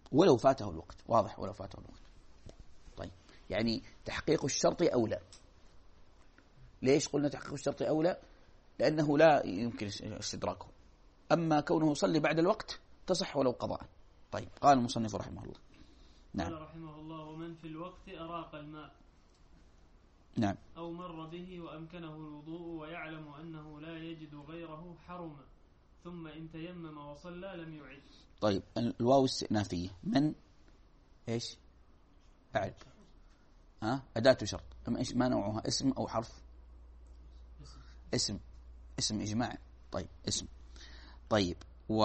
ولو فاته الوقت. واضح؟ ولو فاته الوقت. طيب يعني تحقيق الشرط أولى. ليش قلنا تحقيق الشرط أولى؟ لأنه لا يمكن استدراكه. أما كونه يصلي بعد الوقت تصح ولو قضاء. طيب قال المصنف رحمه الله. نعم. قال رحمه الله: ومن في الوقت أراق الماء نعم أو مر به وأمكنه الوضوء ويعلم أنه لا يجد غيره حرم، ثم إن تيمم وصلى لم يعد. طيب الواو استئنافية من إيش؟ بعد ها أداة شرط. أما إيش ما نوعها؟ اسم أو حرف؟ اسم. اسم, اسم إجماع. طيب اسم. طيب و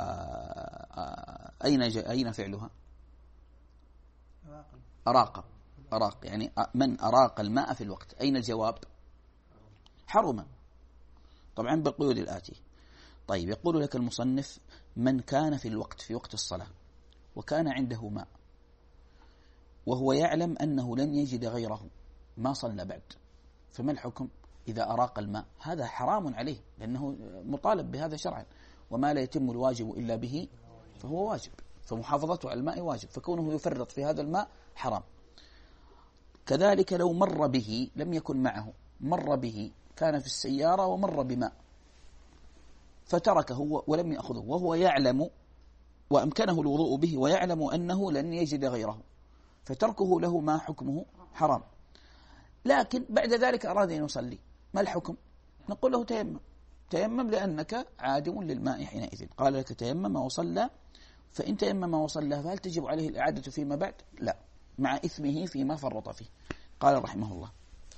أين أين فعلها؟ أراق. أراق يعني من أراق الماء في الوقت. أين الجواب؟ حرم، طبعا بالقيود الآتي. طيب يقول لك المصنف: من كان في الوقت في وقت الصلاة وكان عنده ماء وهو يعلم أنه لن يجد غيره، ما صلى بعد، فما الحكم إذا أراق الماء؟ هذا حرام عليه لأنه مطالب بهذا شرعا، وما لا يتم الواجب إلا به فهو واجب، فمحافظته على الماء واجب، فكونه يفرط في هذا الماء حرام. كذلك لو مر به لم يكن معه، مر به كان في السيارة ومر بماء فتركه ولم يأخذه وهو يعلم وأمكنه الوضوء به ويعلم أنه لن يجد غيره، فتركه له ما حكمه؟ حرام. لكن بعد ذلك أراد أن يصلي، ما الحكم؟ نقول له تيمم. تيمم لأنك عادم للماء حينئذ. قال لك تيمم وصلى، فإن تيمم وصلى فهل تجب عليه الإعادة فيما بعد؟ لا، مع إثمه فيما فرط فيه. قال رحمه الله.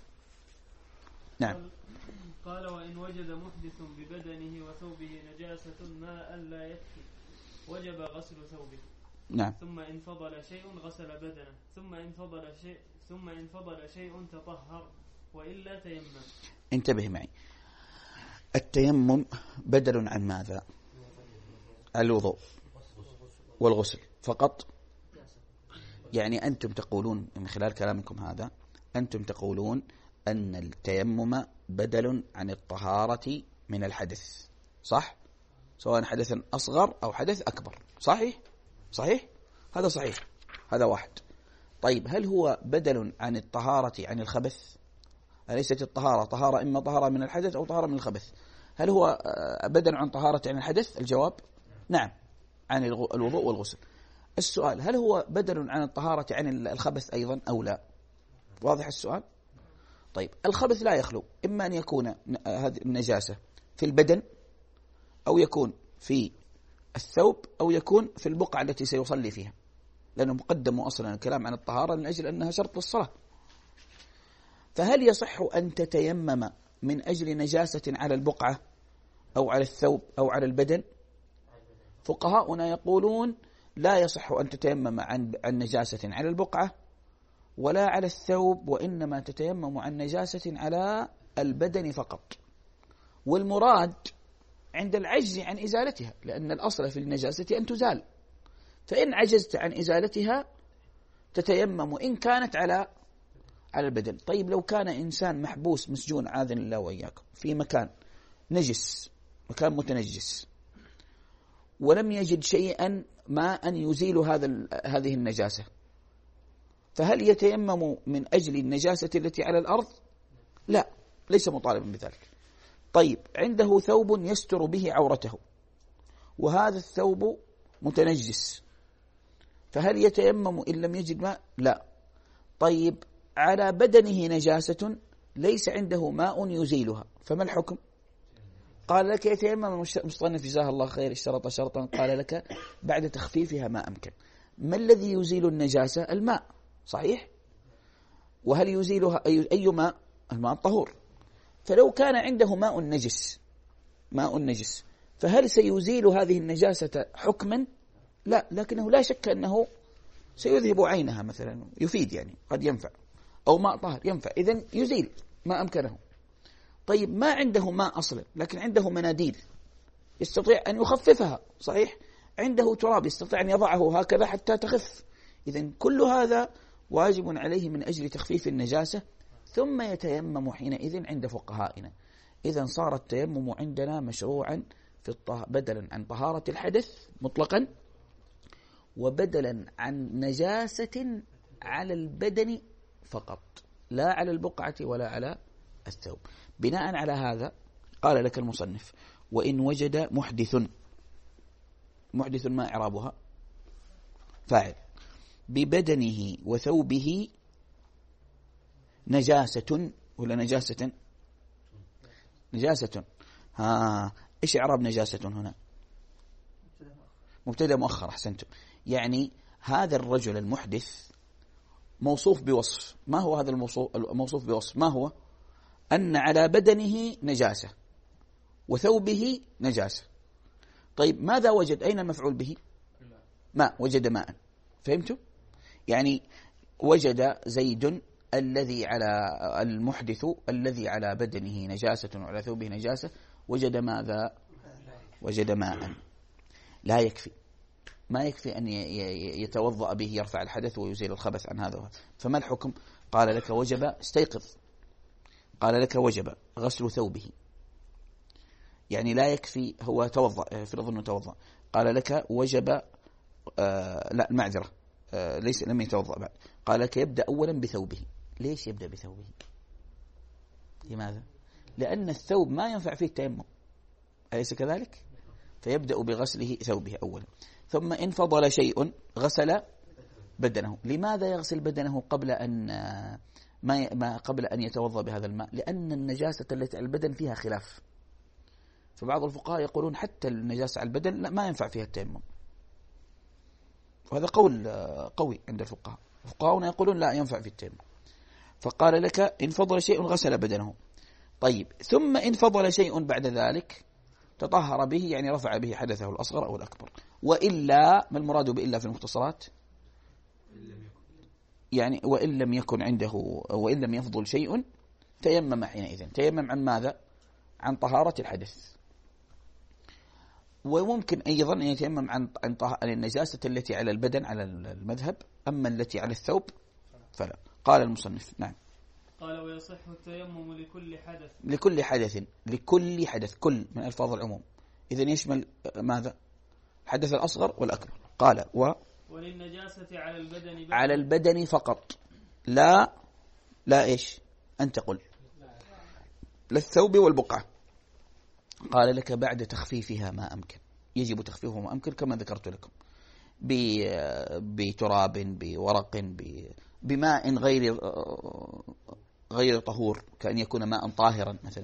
نعم. قال: وإن وجد محدث ببدنه وثوبه نجاسة ماء لا يكفي وجب غسل ثوبه. نعم. ثم إن فضل شيء غسل بدنه، ثم إن فضل شيء ثم إن فضل شيء تطهر، وإلا تيمم. انتبه معي، التيمم بدل عن ماذا؟ الوضوء والغسل فقط. يعني أنتم تقولون من خلال كلامكم هذا، أنتم تقولون أن التيمم بدل عن الطهارة من الحدث، صح؟ سواء حدث أصغر أو حدث أكبر، صحيح؟ صحيح؟ هذا صحيح، هذا واحد. طيب هل هو بدل عن الطهارة عن الخبث؟ أليست الطهارة طهارة إما طهارة من الحدث أو طهارة من الخبث؟ هل هو بدل عن طهارة عن الحدث؟ الجواب نعم، عن الوضوء والغسل. السؤال: هل هو بدل عن الطهارة عن الخبث أيضا أو لا؟ واضح السؤال؟ طيب الخبث لا يخلو، إما أن يكون هذه النجاسة في البدن أو يكون في الثوب أو يكون في البقعة التي سيصلي فيها، لأنه مقدم أصلا الكلام عن الطهارة من أجل أنها شرط للصلاة. فهل يصح أن تتيمم من أجل نجاسة على البقعة أو على الثوب أو على البدن؟ فقهاؤنا يقولون لا يصح أن تتيمم عن عن نجاسة على البقعة ولا على الثوب، وإنما تتيمم عن نجاسة على البدن فقط، والمراد عند العجز عن إزالتها، لأن الأصل في النجاسة أن تزال، فإن عجزت عن إزالتها تتيمم إن كانت على على البدن. طيب لو كان إنسان محبوس مسجون عاذن الله وإياكم في مكان نجس، مكان متنجس، ولم يجد شيئا ما أن يزيل هذا هذه النجاسة، فهل يتيمم من أجل النجاسة التي على الأرض؟ لا، ليس مطالبا بذلك. طيب عنده ثوب يستر به عورته وهذا الثوب متنجس، فهل يتيمم إن لم يجد ماء؟ لا. طيب على بدنه نجاسة ليس عنده ماء يزيلها، فما الحكم؟ قال لك يتيمم. المصنف جزاه الله خير اشترط شرطا، قال لك بعد تخفيفها ما أمكن. ما الذي يزيل النجاسة؟ الماء، صحيح؟ وهل يزيلها أي ماء؟ الماء الطهور. فلو كان عنده ماء نجس، ماء نجس، فهل سيزيل هذه النجاسة حكما؟ لا، لكنه لا شك أنه سيذهب عينها مثلا، يفيد يعني قد ينفع، أو ماء طهر ينفع، إذن يزيل ما أمكنه. طيب ما عنده ماء أصلا لكن عنده مناديل يستطيع أن يخففها، صحيح؟ عنده تراب يستطيع أن يضعه هكذا حتى تخف، إذن كل هذا واجب عليه من أجل تخفيف النجاسة، ثم يتيمم حينئذ عند فقهائنا. إذن صار التيمم عندنا مشروعا في الطه... بدلا عن طهارة الحدث مطلقا، وبدلا عن نجاسة على البدن فقط، لا على البقعة ولا على الثوب. بناء على هذا قال لك المصنف: وإن وجد محدث، محدث ما إعرابها؟ فاعل، ببدنه وثوبه نجاسة ولا نجاسة؟ نجاسة. ها، إيش إعراب نجاسة هنا؟ مبتدأ مؤخر. أحسنتم. يعني هذا الرجل المحدث موصوف بوصف. ما هو هذا الموصوف بوصف؟ ما هو؟ أن على بدنه نجاسة وثوبه نجاسة. طيب ماذا وجد؟ أين المفعول به؟ ماء. وجد ماء. فهمتوا؟ يعني وجد زيد الذي على المحدث الذي على بدنه نجاسة وعلى ثوبه نجاسة، وجد ماذا؟ وجد ماء. لا يكفي، ما يكفي أن يتوضأ به يرفع الحدث ويزيل الخبث عن هذا. فما الحكم؟ قال لك: وجب، استيقظ، قال لك: وجب غسل ثوبه. يعني لا يكفي هو توضأ، فرض أنه توضأ، قال لك: وجب آه لا معذرة آه ليس لم يتوضأ بعد، قال لك: يبدأ أولا بثوبه. ليش يبدأ بثوبه؟ لماذا؟ لأن الثوب ما ينفع فيه التيمم، أليس كذلك؟ فيبدأ بغسله ثوبه أولا، ثم إن فضل شيء غسل بدنه. لماذا يغسل بدنه قبل أن ما ما قبل أن يتوضأ بهذا الماء؟ لأن النجاسة التي على البدن فيها خلاف. فبعض الفقهاء يقولون حتى النجاسة على البدن لا، ما ينفع فيها التيمم، وهذا قول قوي عند الفقهاء. الفقهاء يقولون لا، ينفع في التيمم. فقال لك: إن فضل شيء غسل بدنه. طيب، ثم إن فضل شيء بعد ذلك تطهر به، يعني رفع به حدثه الأصغر أو الأكبر. وإلا، ما المراد بإلا في المختصرات؟ يعني وإن لم يكن عنده، وإن لم يفضل شيء تيمم حينئذ. تيمم عن ماذا؟ عن طهارة الحدث. وممكن أيضا أن يتيمم عن عن النجاسة التي على البدن على المذهب، أما التي على الثوب فلا. قال المصنف: نعم. قال: ويصح التيمم لكل حدث. لكل حدث، لكل حدث، كل من ألفاظ العموم، إذن يشمل ماذا؟ الحدث الأصغر والأكبر. قال: و وللنجاسة على البدن بعد. على البدن فقط، لا لا إيش أنت قل للثوب والبقعة. قال لك: بعد تخفيفها ما أمكن، يجب تخفيفه ما أمكن كما ذكرت لكم، بتراب، بورق، بماء غير غير طهور، كأن يكون ماء طاهرا مثلا.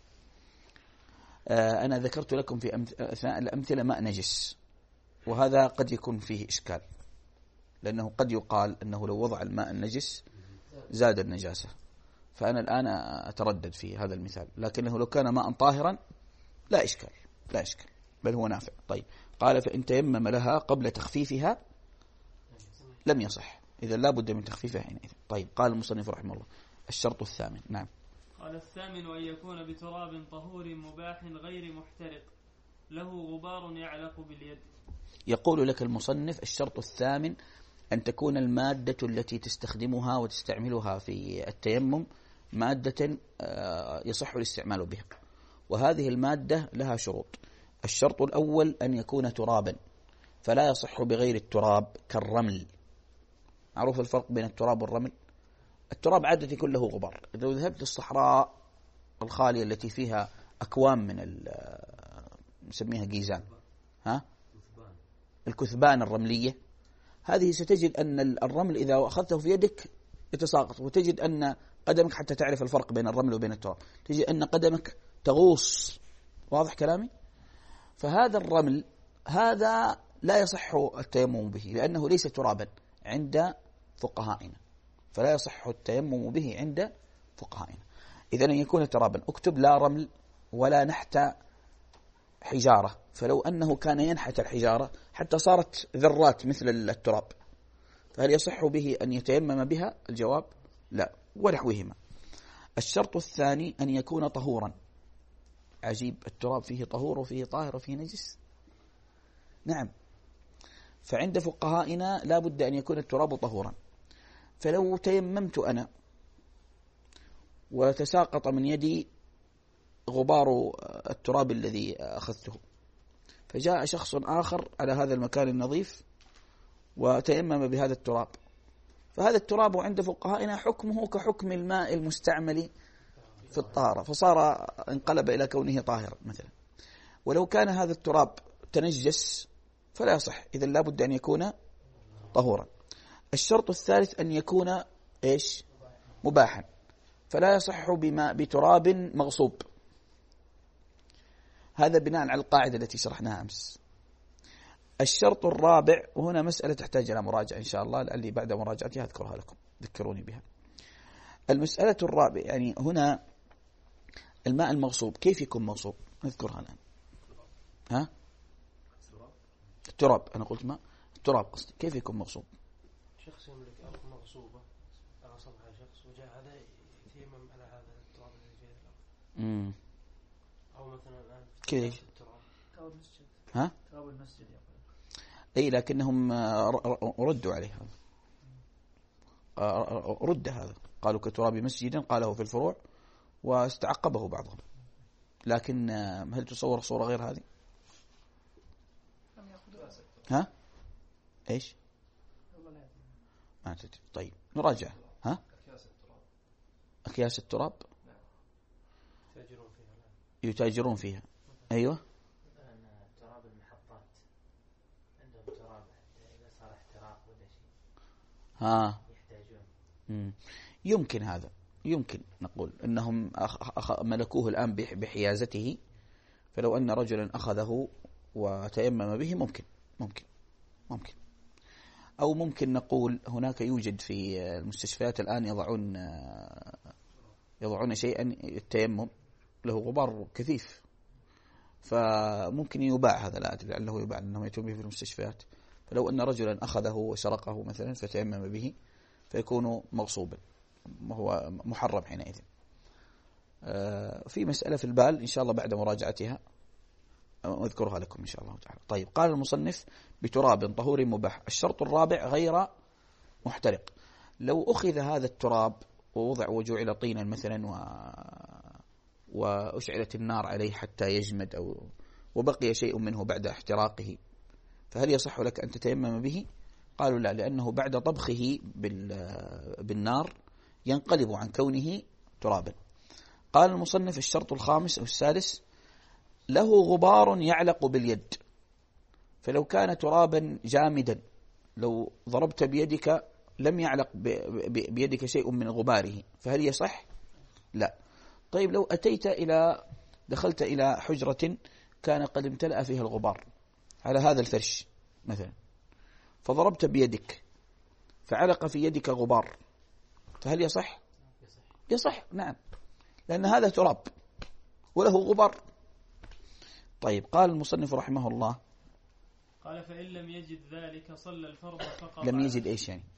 أنا ذكرت لكم في أثناء الأمثلة ماء نجس، وهذا قد يكون فيه إشكال، لأنه قد يقال أنه لو وضع الماء النجس زاد النجاسة، فأنا الآن أتردد في هذا المثال. لكنه لو كان ماء طاهرا لا إشكال، لا إشكال، بل هو نافع. طيب، قال: فإن تيمم لها قبل تخفيفها لم يصح، إذا لا بد من تخفيفها حينئذ. طيب، قال المصنف رحمه الله: الشرط الثامن. نعم. قال: الثامن أن يكون بتراب طهور مباح غير محترق له غبار يعلق باليد. يقول لك المصنف: الشرط الثامن أن تكون المادة التي تستخدمها وتستعملها في التيمم مادة يصح الاستعمال بها، وهذه المادة لها شروط. الشرط الأول أن يكون ترابا، فلا يصح بغير التراب كالرمل. معروف الفرق بين التراب والرمل؟ التراب عادة يكون له غبار. إذا ذهبت للصحراء الخالية التي فيها أكوام من نسميها جيزان، ها؟ الكثبان الرملية، هذه ستجد أن الرمل إذا أخذته في يدك يتساقط، وتجد أن قدمك، حتى تعرف الفرق بين الرمل وبين التراب، تجد أن قدمك تغوص. واضح كلامي؟ فهذا الرمل هذا لا يصح التيمم به، لأنه ليس ترابا عند فقهائنا، فلا يصح التيمم به عند فقهائنا. إذا أن يكون ترابا. اكتب: لا رمل ولا نحت حجارة، فلو أنه كان ينحت الحجارة حتى صارت ذرات مثل التراب، فهل يصح به أن يتيمم بها؟ الجواب: لا، ونحوهما. الشرط الثاني أن يكون طهورا. عجيب، التراب فيه طهور وفيه طاهر وفيه نجس. نعم، فعند فقهائنا لا بد أن يكون التراب طهورا. فلو تيممت أنا وتساقط من يدي غبار التراب الذي أخذته، فجاء شخص آخر على هذا المكان النظيف وتيمم بهذا التراب، فهذا التراب عند فقهائنا حكمه كحكم الماء المستعمل في الطهارة، فصار انقلب إلى كونه طاهرا مثلا. ولو كان هذا التراب تنجس فلا يصح، إذا لا بد أن يكون طهورا. الشرط الثالث أن يكون إيش؟ مباحا، فلا يصح بماء بتراب مغصوب. هذا بناء على القاعدة التي شرحناها أمس. الشرط الرابع، وهنا مسألة تحتاج إلى مراجعة إن شاء الله، لعلي بعد مراجعتها أذكرها لكم، ذكروني بها. المسألة الرابعة يعني هنا الماء المغصوب كيف يكون مغصوب؟ نذكرها الآن. ها؟ التراب، أنا قلت ماء التراب قصدي، كيف يكون مغصوب؟ شخص يملك أرض مغصوبة غصبها شخص وجاء هذا يتيمم على هذا التراب الذي في الأرض. أو مثلا الآن كيف؟ تراب المسجد. ها؟ تراب المسجد يقول. أي لكنهم ردوا عليه هذا، رد هذا، قالوا كتراب مسجد، قاله في الفروع واستعقبه بعضهم. لكن هل تصور صورة غير هذه؟ ها؟ ايش؟ ما تدري. طيب نراجع. ها؟ أكياس التراب يتاجرون فيها. يتاجرون فيها. أيوة. تراب المحطات عندهم تراب إذا صار احتراق ولا شيء. ها. يحتاجون. يمكن هذا، يمكن نقول أنهم أخ... ملكوه الآن بحيازته، فلو أن رجلا أخذه وتيمم به ممكن ممكن ممكن أو ممكن نقول هناك يوجد في المستشفيات الآن يضعون يضعون شيئا التيمم له غبار كثيف، فممكن يباع هذا، لا أدري لعله يباع لأنه يتم به في المستشفيات. فلو أن رجلا أخذه وسرقه مثلا فتيمم به فيكون مغصوبا، وهو محرم حينئذ. في مسألة في البال إن شاء الله بعد مراجعتها أذكرها لكم إن شاء الله تعالى. طيب، قال المصنف بتراب طهور مباح. الشرط الرابع غير محترق. لو أخذ هذا التراب ووضع وجعل طينا مثلا و... وأشعلت النار عليه حتى يجمد أو وبقي شيء منه بعد احتراقه، فهل يصح لك أن تتيمم به؟ قالوا لا، لأنه بعد طبخه بال... بالنار ينقلب عن كونه ترابا. قال المصنف الشرط الخامس أو السادس له غبار يعلق باليد، فلو كان ترابا جامدا لو ضربت بيدك لم يعلق بيدك شيء من غباره، فهل يصح؟ لا. طيب لو أتيت إلى دخلت إلى حجرة كان قد امتلأ فيها الغبار على هذا الفرش مثلا، فضربت بيدك فعلق في يدك غبار، فهل يصح؟ يصح، نعم، لأن هذا تراب وله غبار. طيب، قال المصنف رحمه الله قال فإن لم يجد ذلك صلى الفرض فقط. لم يجد إيش يعني؟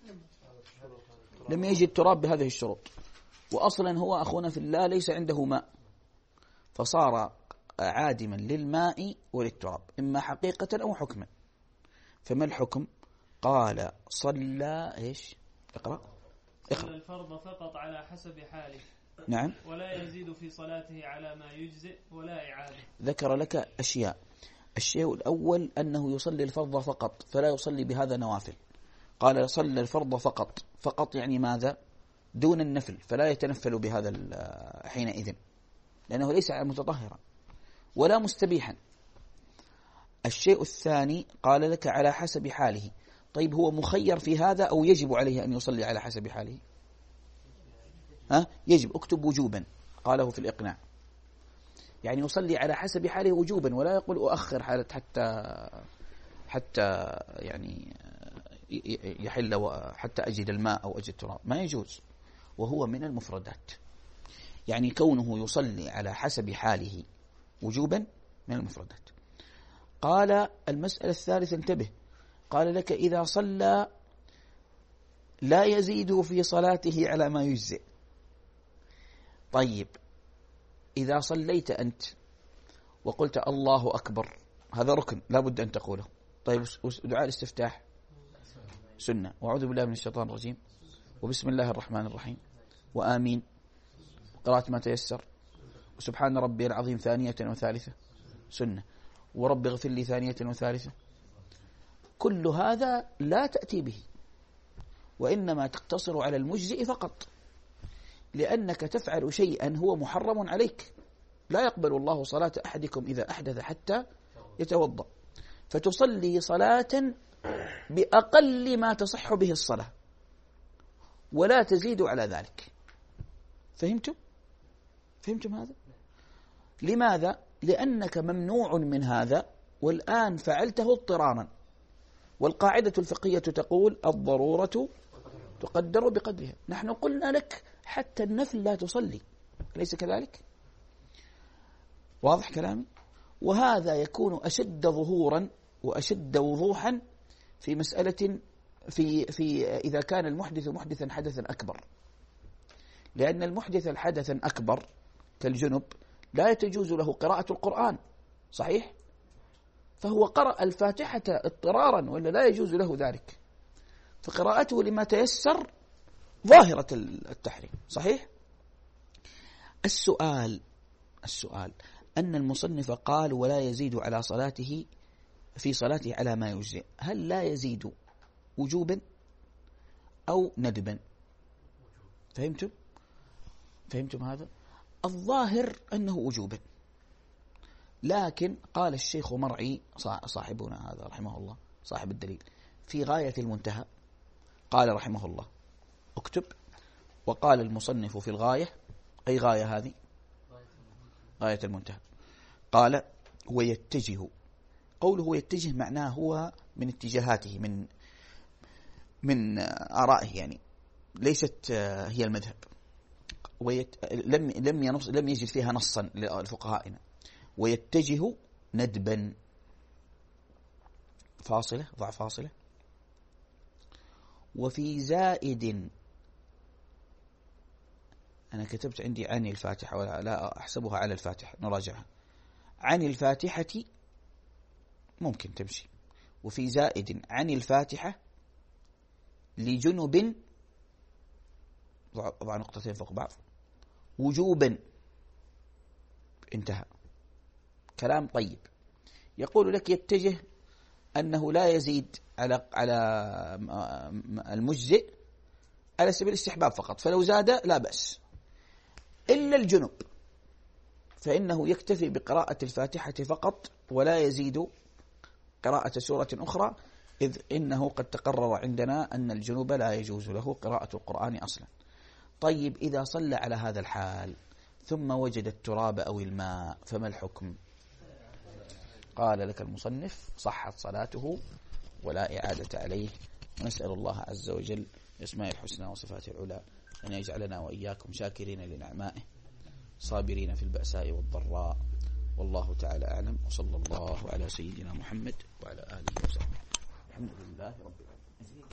لم يجد تراب بهذه الشروط، وأصلا هو أخونا في الله ليس عنده ماء، فصار عادما للماء وللتراب إما حقيقة أو حكما. فما الحكم؟ قال صلى إيش؟ اقرأ اقرأ. صلى الفرض فقط على حسب حاله. نعم. ولا يزيد في صلاته على ما يجزئ ولا إعادة. ذكر لك أشياء. الشيء الأول أنه يصلي الفرض فقط، فلا يصلي بهذا نوافل. قال صلى الفرض فقط، فقط يعني ماذا؟ دون النفل، فلا يتنفل بهذا حينئذ لأنه ليس متطهرا ولا مستبيحا. الشيء الثاني قال لك على حسب حاله. طيب هو مخير في هذا أو يجب عليه أن يصلي على حسب حاله؟ ها؟ يجب، اكتب وجوبا، قاله في الإقناع، يعني يصلي على حسب حاله وجوبا، ولا يقول أؤخر حالة حتى حتى يعني يحل حتى أجد الماء أو أجد تراب، ما يجوز، وهو من المفردات. يعني كونه يصلي على حسب حاله وجوبا من المفردات. قال المسألة الثالثة انتبه، قال لك إذا صلى لا يزيد في صلاته على ما يجزئ. طيب إذا صليت أنت وقلت الله أكبر، هذا ركن لا بد أن تقوله. طيب دعاء الاستفتاح سنة، وأعوذ بالله من الشيطان الرجيم، وبسم الله الرحمن الرحيم، وآمين، قراءة ما تيسر، وسبحان ربي العظيم ثانية وثالثة سنة، ورب اغفر لي ثانية وثالثة كل هذا لا تأتي به، وإنما تقتصر على المجزئ فقط، لأنك تفعل شيئا هو محرم عليك. لا يقبل الله صلاة أحدكم إذا أحدث حتى يتوضأ، فتصلي صلاة بأقل ما تصح به الصلاة ولا تزيد على ذلك. فهمتم؟ فهمتم هذا؟ لماذا؟ لأنك ممنوع من هذا والآن فعلته اضطرارا، والقاعدة الفقهية تقول الضرورة تقدر بقدرها. نحن قلنا لك حتى النفل لا تصلي، أليس كذلك؟ واضح كلامي؟ وهذا يكون أشد ظهورا وأشد وضوحا في مسألة في في إذا كان المحدث محدثا حدثا أكبر، لأن المحدث الحدث أكبر كالجنب لا يتجوز له قراءة القرآن، صحيح؟ فهو قرأ الفاتحة اضطرارا ولا لا يجوز له ذلك، فقراءته لما تيسر ظاهرة التحريم، صحيح؟ السؤال السؤال أن المصنف قال ولا يزيد على صلاته في صلاته على ما يجزئ، هل لا يزيد وجوبا أو ندبا؟ فهمتم؟ فهمتم هذا؟ الظاهر أنه وجوبا، لكن قال الشيخ مرعي صاحبنا هذا رحمه الله صاحب الدليل في غاية المنتهى، قال رحمه الله اكتب، وقال المصنف في الغاية، أي غاية هذه؟ غاية المنتهى. قال هو يتجه، قوله يتجه معناه هو من اتجاهاته، من من آرائه، يعني ليست هي المذهب، ويت لم لم ينص لم يجد فيها نصا لفقهائنا. ويتجه ندبا، فاصلة ضع فاصلة، وفي زائد، أنا كتبت عندي عن الفاتحة ولا لا أحسبها على الفاتحة، نراجعها. عن الفاتحة ممكن تمشي، وفي زائد عن الفاتحة لجنب، ضع نقطتين فوق بعض، وجوبا، انتهى. كلام طيب. يقول لك يتجه أنه لا يزيد على على المجزئ على سبيل الاستحباب فقط، فلو زاد لا بأس، إلا الجنب فإنه يكتفي بقراءة الفاتحة فقط ولا يزيد قراءة سورة أخرى، إذ إنه قد تقرر عندنا أن الجنوب لا يجوز له قراءة القرآن أصلا. طيب إذا صلى على هذا الحال ثم وجد التراب أو الماء فما الحكم؟ قال لك المصنف صحت صلاته ولا إعادة عليه. ونسأل الله عز وجل بأسماء الحسنى وصفاته العلى أن يجعلنا وإياكم شاكرين لنعمائه صابرين في البأساء والضراء، والله تعالى أعلم، وصلى الله على سيدنا محمد وعلى آله وصحبه. الحمد لله رب العالمين.